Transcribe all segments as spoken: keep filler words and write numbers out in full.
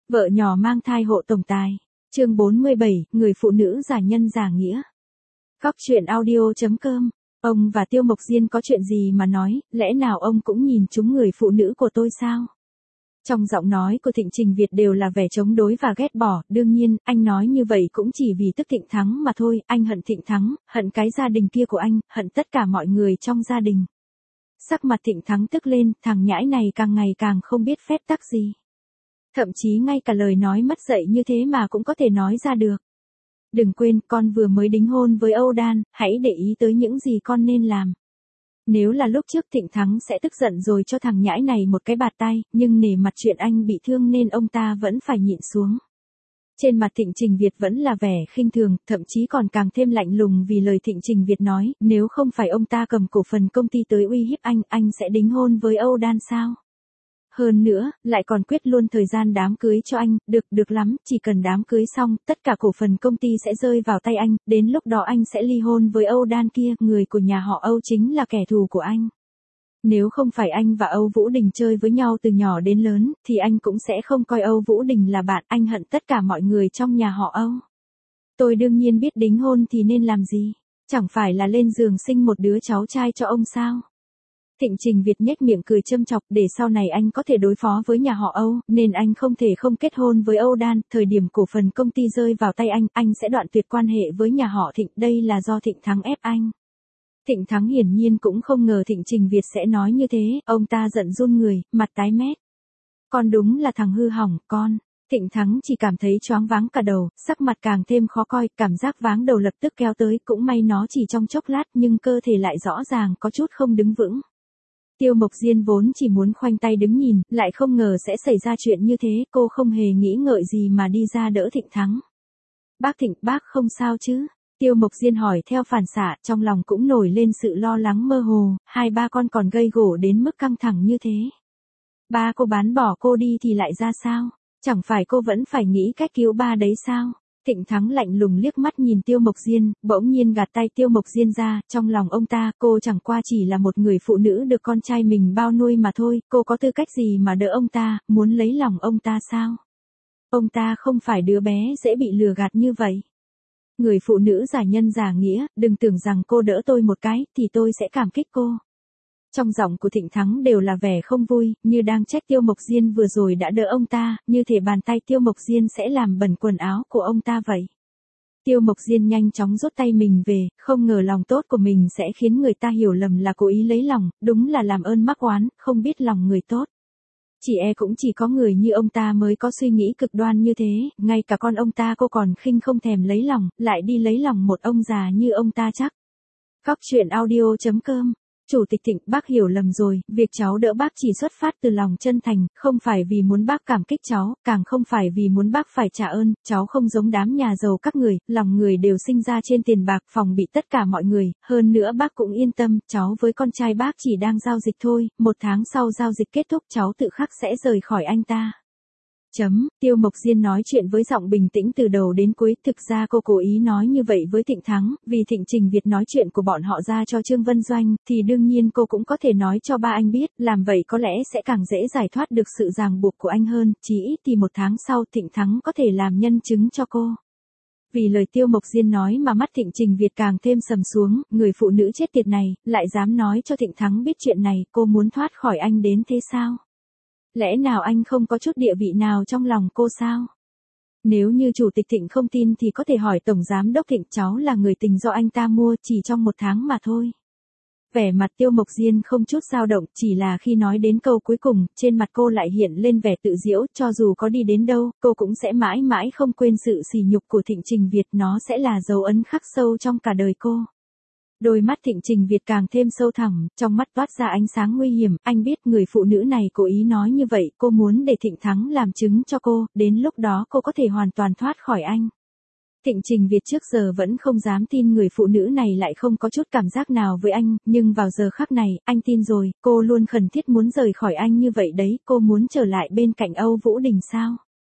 Vợ nhỏ mang thai hộ tổng tài. Chương bốn mươi bảy, người phụ nữ giả nhân giả nghĩa. Góc truyện audio.com. Ông và Tiêu Mộc Diên có chuyện gì mà nói, lẽ nào ông cũng nhìn trúng người phụ nữ của tôi sao? Trong giọng nói của Thịnh Trình Việt đều là vẻ chống đối và ghét bỏ, đương nhiên, anh nói như vậy cũng chỉ vì tức Thịnh Thắng mà thôi, anh hận Thịnh Thắng, hận cái gia đình kia của anh, hận tất cả mọi người trong gia đình. Sắc mặt Thịnh Thắng tức lên, thằng nhãi này càng ngày càng không biết phép tắc gì. Thậm chí ngay cả lời nói mất dạy như thế mà cũng có thể nói ra được. Đừng quên, con vừa mới đính hôn với Âu Đan, hãy để ý tới những gì con nên làm. Nếu là lúc trước Thịnh Thắng sẽ tức giận rồi cho thằng nhãi này một cái bạt tay, nhưng nể mặt chuyện anh bị thương nên ông ta vẫn phải nhịn xuống. Trên mặt Thịnh Trình Việt vẫn là vẻ khinh thường, thậm chí còn càng thêm lạnh lùng vì lời Thịnh Trình Việt nói, nếu không phải ông ta cầm cổ phần công ty tới uy hiếp anh, anh sẽ đính hôn với Âu Đan sao? Hơn nữa, lại còn quyết luôn thời gian đám cưới cho anh, được, được lắm, chỉ cần đám cưới xong, tất cả cổ phần công ty sẽ rơi vào tay anh, đến lúc đó anh sẽ ly hôn với Âu Đan kia, người của nhà họ Âu chính là kẻ thù của anh. Nếu không phải anh và Âu Vũ Đình chơi với nhau từ nhỏ đến lớn, thì anh cũng sẽ không coi Âu Vũ Đình là bạn, anh hận tất cả mọi người trong nhà họ Âu. Tôi đương nhiên biết đính hôn thì nên làm gì, chẳng phải là lên giường sinh một đứa cháu trai cho ông sao? Thịnh Trình Việt nhếch miệng cười châm chọc, để sau này anh có thể đối phó với nhà họ Âu, nên anh không thể không kết hôn với Âu Đan, thời điểm cổ phần công ty rơi vào tay anh, anh sẽ đoạn tuyệt quan hệ với nhà họ Thịnh, đây là do Thịnh Thắng ép anh. Thịnh Thắng hiển nhiên cũng không ngờ Thịnh Trình Việt sẽ nói như thế, ông ta giận run người, mặt tái mét. Con đúng là thằng hư hỏng, con. Thịnh Thắng chỉ cảm thấy choáng váng cả đầu, sắc mặt càng thêm khó coi, cảm giác váng đầu lập tức kéo tới, cũng may nó chỉ trong chốc lát nhưng cơ thể lại rõ ràng có chút không đứng vững. Tiêu Mộc Diên vốn chỉ muốn khoanh tay đứng nhìn, lại không ngờ sẽ xảy ra chuyện như thế, cô không hề nghĩ ngợi gì mà đi ra đỡ Thịnh Thắng. Bác Thịnh, bác không sao chứ? Tiêu Mộc Diên hỏi theo phản xạ, trong lòng cũng nổi lên sự lo lắng mơ hồ, hai ba con còn gây gổ đến mức căng thẳng như thế. Ba cô bán bỏ cô đi thì lại ra sao? Chẳng phải cô vẫn phải nghĩ cách cứu ba đấy sao? Thịnh Thắng lạnh lùng liếc mắt nhìn Tiêu Mộc Diên, bỗng nhiên gạt tay Tiêu Mộc Diên ra, trong lòng ông ta, cô chẳng qua chỉ là một người phụ nữ được con trai mình bao nuôi mà thôi, cô có tư cách gì mà đỡ ông ta, muốn lấy lòng ông ta sao? Ông ta không phải đứa bé dễ bị lừa gạt như vậy. Người phụ nữ giả nhân giả nghĩa, đừng tưởng rằng cô đỡ tôi một cái, thì tôi sẽ cảm kích cô. Trong giọng của Thịnh Thắng đều là vẻ không vui, như đang trách Tiêu Mộc Diên vừa rồi đã đỡ ông ta, như thể bàn tay Tiêu Mộc Diên sẽ làm bẩn quần áo của ông ta vậy. Tiêu Mộc Diên nhanh chóng rút tay mình về, không ngờ lòng tốt của mình sẽ khiến người ta hiểu lầm là cố ý lấy lòng, đúng là làm ơn mắc oán, không biết lòng người tốt. Chỉ e cũng chỉ có người như ông ta mới có suy nghĩ cực đoan như thế, ngay cả con ông ta cô còn khinh không thèm lấy lòng, lại đi lấy lòng một ông già như ông ta chắc. Góc truyện audio.com. Chủ tịch Thịnh, bác hiểu lầm rồi, việc cháu đỡ bác chỉ xuất phát từ lòng chân thành, không phải vì muốn bác cảm kích cháu, càng không phải vì muốn bác phải trả ơn, cháu không giống đám nhà giàu các người, lòng người đều sinh ra trên tiền bạc, phòng bị tất cả mọi người, hơn nữa bác cũng yên tâm, cháu với con trai bác chỉ đang giao dịch thôi, một tháng sau giao dịch kết thúc cháu tự khắc sẽ rời khỏi anh ta. Chấm, Tiêu Mộc Diên nói chuyện với giọng bình tĩnh từ đầu đến cuối, thực ra cô cố ý nói như vậy với Thịnh Thắng, vì Thịnh Trình Việt nói chuyện của bọn họ ra cho Trương Vân Doanh, thì đương nhiên cô cũng có thể nói cho ba anh biết, làm vậy có lẽ sẽ càng dễ giải thoát được sự ràng buộc của anh hơn, chỉ ít thì một tháng sau Thịnh Thắng có thể làm nhân chứng cho cô. Vì lời Tiêu Mộc Diên nói mà mắt Thịnh Trình Việt càng thêm sầm xuống, người phụ nữ chết tiệt này, lại dám nói cho Thịnh Thắng biết chuyện này, cô muốn thoát khỏi anh đến thế sao? Lẽ nào anh không có chút địa vị nào trong lòng cô sao? Nếu như chủ tịch Thịnh không tin thì có thể hỏi tổng giám đốc Thịnh, cháu là người tình do anh ta mua chỉ trong một tháng mà thôi. Vẻ mặt Tiêu Mộc Diên không chút dao động, chỉ là khi nói đến câu cuối cùng, trên mặt cô lại hiện lên vẻ tự giễu, cho dù có đi đến đâu, cô cũng sẽ mãi mãi không quên sự sỉ nhục của Thịnh Trình Việt, nó sẽ là dấu ấn khắc sâu trong cả đời cô. Đôi mắt Thịnh Trình Việt càng thêm sâu thẳm, trong mắt toát ra ánh sáng nguy hiểm, anh biết người phụ nữ này cố ý nói như vậy, cô muốn để Thịnh Thắng làm chứng cho cô, đến lúc đó cô có thể hoàn toàn thoát khỏi anh. Thịnh Trình Việt trước giờ vẫn không dám tin người phụ nữ này lại không có chút cảm giác nào với anh, nhưng vào giờ khắc này, anh tin rồi, cô luôn khẩn thiết muốn rời khỏi anh như vậy đấy, cô muốn trở lại bên cạnh Âu Vũ Đình sao?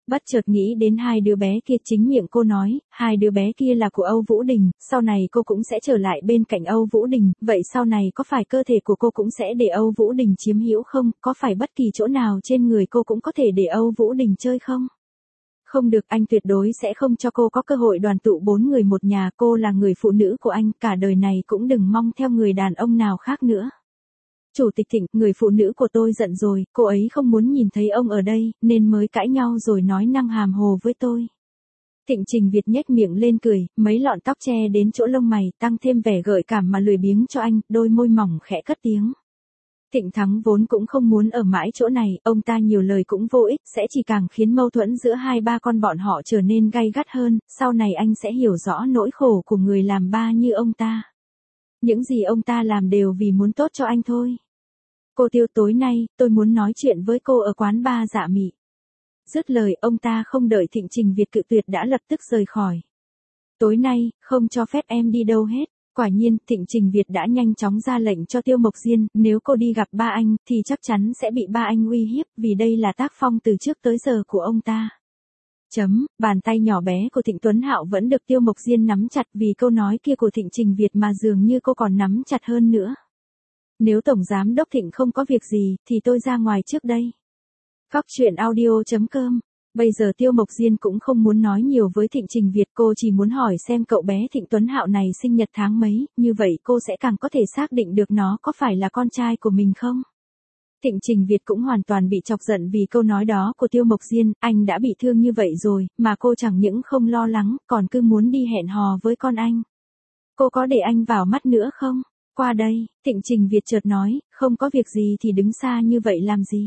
Bất chợt nghĩ đến hai đứa bé kia, chính miệng cô nói, hai đứa bé kia là của Âu Vũ Đình, sau này cô cũng sẽ trở lại bên cạnh Âu Vũ Đình, vậy sau này có phải cơ thể của cô cũng sẽ để Âu Vũ Đình chiếm hữu không, có phải bất kỳ chỗ nào trên người cô cũng có thể để Âu Vũ Đình chơi không? Không được, anh tuyệt đối sẽ không cho cô có cơ hội đoàn tụ bốn người một nhà, cô là người phụ nữ của anh, cả đời này cũng đừng mong theo người đàn ông nào khác nữa. Chủ tịch Thịnh, người phụ nữ của tôi giận rồi, cô ấy không muốn nhìn thấy ông ở đây, nên mới cãi nhau rồi nói năng hàm hồ với tôi. Thịnh Trình Việt nhếch miệng lên cười, mấy lọn tóc che đến chỗ lông mày, tăng thêm vẻ gợi cảm mà lười biếng cho anh, đôi môi mỏng khẽ cất tiếng. Thịnh Thắng vốn cũng không muốn ở mãi chỗ này, ông ta nhiều lời cũng vô ích, sẽ chỉ càng khiến mâu thuẫn giữa hai ba con bọn họ trở nên gay gắt hơn, sau này anh sẽ hiểu rõ nỗi khổ của người làm ba như ông ta. Những gì ông ta làm đều vì muốn tốt cho anh thôi. Cô Tiêu, tối nay, tôi muốn nói chuyện với cô ở quán bar Dạ Mị. Dứt lời, ông ta không đợi Thịnh Trình Việt cự tuyệt đã lập tức rời khỏi. Tối nay, không cho phép em đi đâu hết. Quả nhiên, Thịnh Trình Việt đã nhanh chóng ra lệnh cho Tiêu Mộc Diên, nếu cô đi gặp ba anh, thì chắc chắn sẽ bị ba anh uy hiếp, vì đây là tác phong từ trước tới giờ của ông ta. Chấm, bàn tay nhỏ bé của Thịnh Tuấn Hạo vẫn được Tiêu Mộc Diên nắm chặt, vì câu nói kia của Thịnh Trình Việt mà dường như cô còn nắm chặt hơn nữa. Nếu Tổng Giám Đốc Thịnh không có việc gì, thì tôi ra ngoài trước đây. Cóc truyện audio chấm com. Bây giờ Tiêu Mộc Diên cũng không muốn nói nhiều với Thịnh Trình Việt, cô chỉ muốn hỏi xem cậu bé Thịnh Tuấn Hạo này sinh nhật tháng mấy, như vậy cô sẽ càng có thể xác định được nó có phải là con trai của mình không. Thịnh Trình Việt cũng hoàn toàn bị chọc giận vì câu nói đó của Tiêu Mộc Diên, anh đã bị thương như vậy rồi, mà cô chẳng những không lo lắng, còn cứ muốn đi hẹn hò với con anh. Cô có để anh vào mắt nữa không? Qua đây, Thịnh Trình Việt chợt nói, không có việc gì thì đứng xa như vậy làm gì?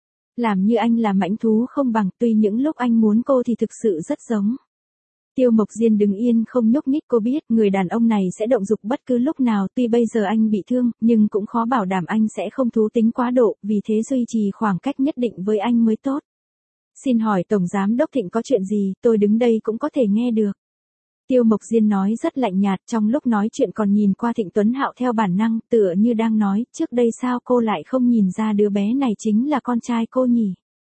Làm như anh là mãnh thú không bằng, tuy những lúc anh muốn cô thì thực sự rất giống. Tiêu Mộc Diên đứng yên không nhúc nhích, cô biết người đàn ông này sẽ động dục bất cứ lúc nào, tuy bây giờ anh bị thương, nhưng cũng khó bảo đảm anh sẽ không thú tính quá độ, vì thế duy trì khoảng cách nhất định với anh mới tốt. Xin hỏi Tổng Giám Đốc Thịnh có chuyện gì, tôi đứng đây cũng có thể nghe được. Tiêu Mộc Diên nói rất lạnh nhạt, trong lúc nói chuyện còn nhìn qua Thịnh Tuấn Hạo theo bản năng, tựa như đang nói, trước đây sao cô lại không nhìn ra đứa bé này chính là con trai cô nhỉ?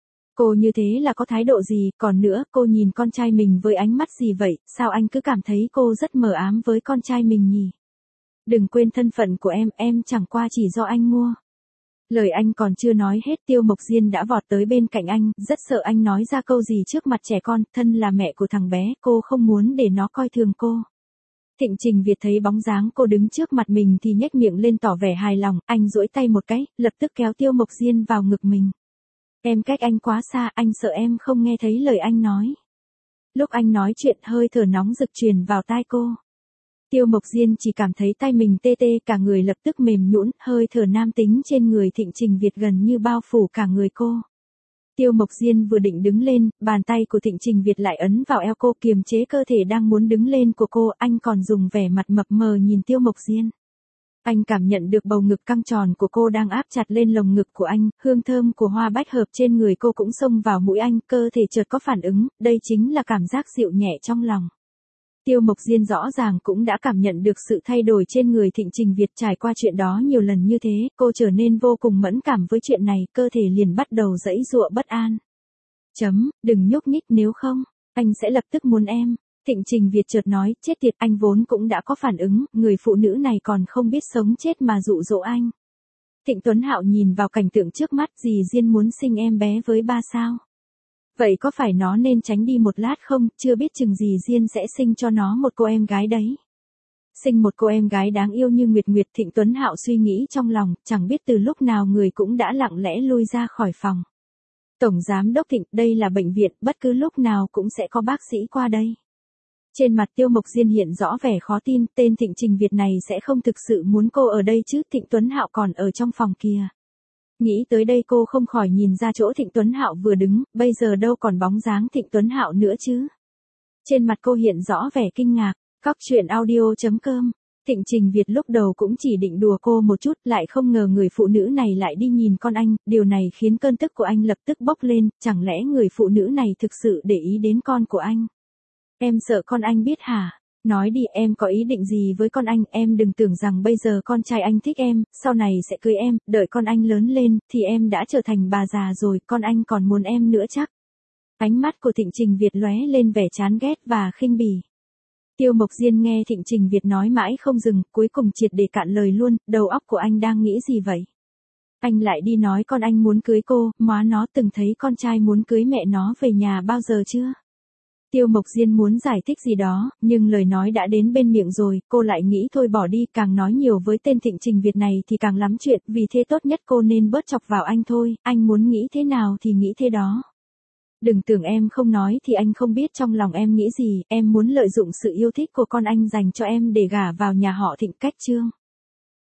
Cô như thế là có thái độ gì, còn nữa, cô nhìn con trai mình với ánh mắt gì vậy, sao anh cứ cảm thấy cô rất mờ ám với con trai mình nhỉ? Đừng quên thân phận của em, em chẳng qua chỉ do anh mua. Lời anh còn chưa nói hết, Tiêu Mộc Diên đã vọt tới bên cạnh anh, rất sợ anh nói ra câu gì trước mặt trẻ con, thân là mẹ của thằng bé, cô không muốn để nó coi thường cô. Thịnh Trình Việt thấy bóng dáng cô đứng trước mặt mình thì nhếch miệng lên tỏ vẻ hài lòng, anh duỗi tay một cái, lập tức kéo Tiêu Mộc Diên vào ngực mình. Em cách anh quá xa, anh sợ em không nghe thấy lời anh nói. Lúc anh nói chuyện, hơi thở nóng rực truyền vào tai cô. Tiêu Mộc Diên chỉ cảm thấy tay mình tê tê, cả người lập tức mềm nhũn, hơi thở nam tính trên người Thịnh Trình Việt gần như bao phủ cả người cô. Tiêu Mộc Diên vừa định đứng lên, bàn tay của Thịnh Trình Việt lại ấn vào eo cô, kiềm chế cơ thể đang muốn đứng lên của cô, anh còn dùng vẻ mặt mập mờ nhìn Tiêu Mộc Diên. Anh cảm nhận được bầu ngực căng tròn của cô đang áp chặt lên lồng ngực của anh, hương thơm của hoa bách hợp trên người cô cũng xông vào mũi anh, cơ thể chợt có phản ứng, đây chính là cảm giác dịu nhẹ trong lòng. Tiêu Mộc Diên rõ ràng cũng đã cảm nhận được sự thay đổi trên người Thịnh Trình Việt, trải qua chuyện đó nhiều lần như thế, cô trở nên vô cùng mẫn cảm với chuyện này, cơ thể liền bắt đầu giãy giụa bất an. Chấm, đừng nhúc nhích nếu không, anh sẽ lập tức muốn em. Thịnh Trình Việt chợt nói, chết tiệt, anh vốn cũng đã có phản ứng, người phụ nữ này còn không biết sống chết mà dụ dỗ anh. Thịnh Tuấn Hạo nhìn vào cảnh tượng trước mắt, dì Diên muốn sinh em bé với ba sao. Vậy có phải nó nên tránh đi một lát không, chưa biết chừng dì Diên sẽ sinh cho nó một cô em gái đấy. Sinh một cô em gái đáng yêu như Nguyệt Nguyệt, Thịnh Tuấn Hạo suy nghĩ trong lòng, chẳng biết từ lúc nào người cũng đã lặng lẽ lui ra khỏi phòng. Tổng Giám Đốc Thịnh, đây là bệnh viện, bất cứ lúc nào cũng sẽ có bác sĩ qua đây. Trên mặt Tiêu Mộc Diên hiện rõ vẻ khó tin, tên Thịnh Trình Việt này sẽ không thực sự muốn cô ở đây chứ, Thịnh Tuấn Hạo còn ở trong phòng kia. Nghĩ tới đây cô không khỏi nhìn ra chỗ Thịnh Tuấn Hạo vừa đứng, bây giờ đâu còn bóng dáng Thịnh Tuấn Hạo nữa chứ. Trên mặt cô hiện rõ vẻ kinh ngạc, cóc truyện audio chấm com. Thịnh Trình Việt lúc đầu cũng chỉ định đùa cô một chút, lại không ngờ người phụ nữ này lại đi nhìn con anh, điều này khiến cơn tức của anh lập tức bốc lên, chẳng lẽ người phụ nữ này thực sự để ý đến con của anh. Em sợ con anh biết hả? Nói đi, em có ý định gì với con anh, em đừng tưởng rằng bây giờ con trai anh thích em, sau này sẽ cưới em, đợi con anh lớn lên, thì em đã trở thành bà già rồi, con anh còn muốn em nữa chắc. Ánh mắt của Thịnh Trình Việt lóe lên vẻ chán ghét và khinh bỉ. Tiêu Mộc Diên nghe Thịnh Trình Việt nói mãi không dừng, cuối cùng triệt để cạn lời luôn, đầu óc của anh đang nghĩ gì vậy? Anh lại đi nói con anh muốn cưới cô, má nó từng thấy con trai muốn cưới mẹ nó về nhà bao giờ chưa? Tiêu Mộc Diên muốn giải thích gì đó, nhưng lời nói đã đến bên miệng rồi, cô lại nghĩ thôi bỏ đi, càng nói nhiều với tên Thịnh Trình Việt này thì càng lắm chuyện, vì thế tốt nhất cô nên bớt chọc vào anh thôi, anh muốn nghĩ thế nào thì nghĩ thế đó. Đừng tưởng em không nói thì anh không biết trong lòng em nghĩ gì, em muốn lợi dụng sự yêu thích của con anh dành cho em để gả vào nhà họ Thịnh cách Trương.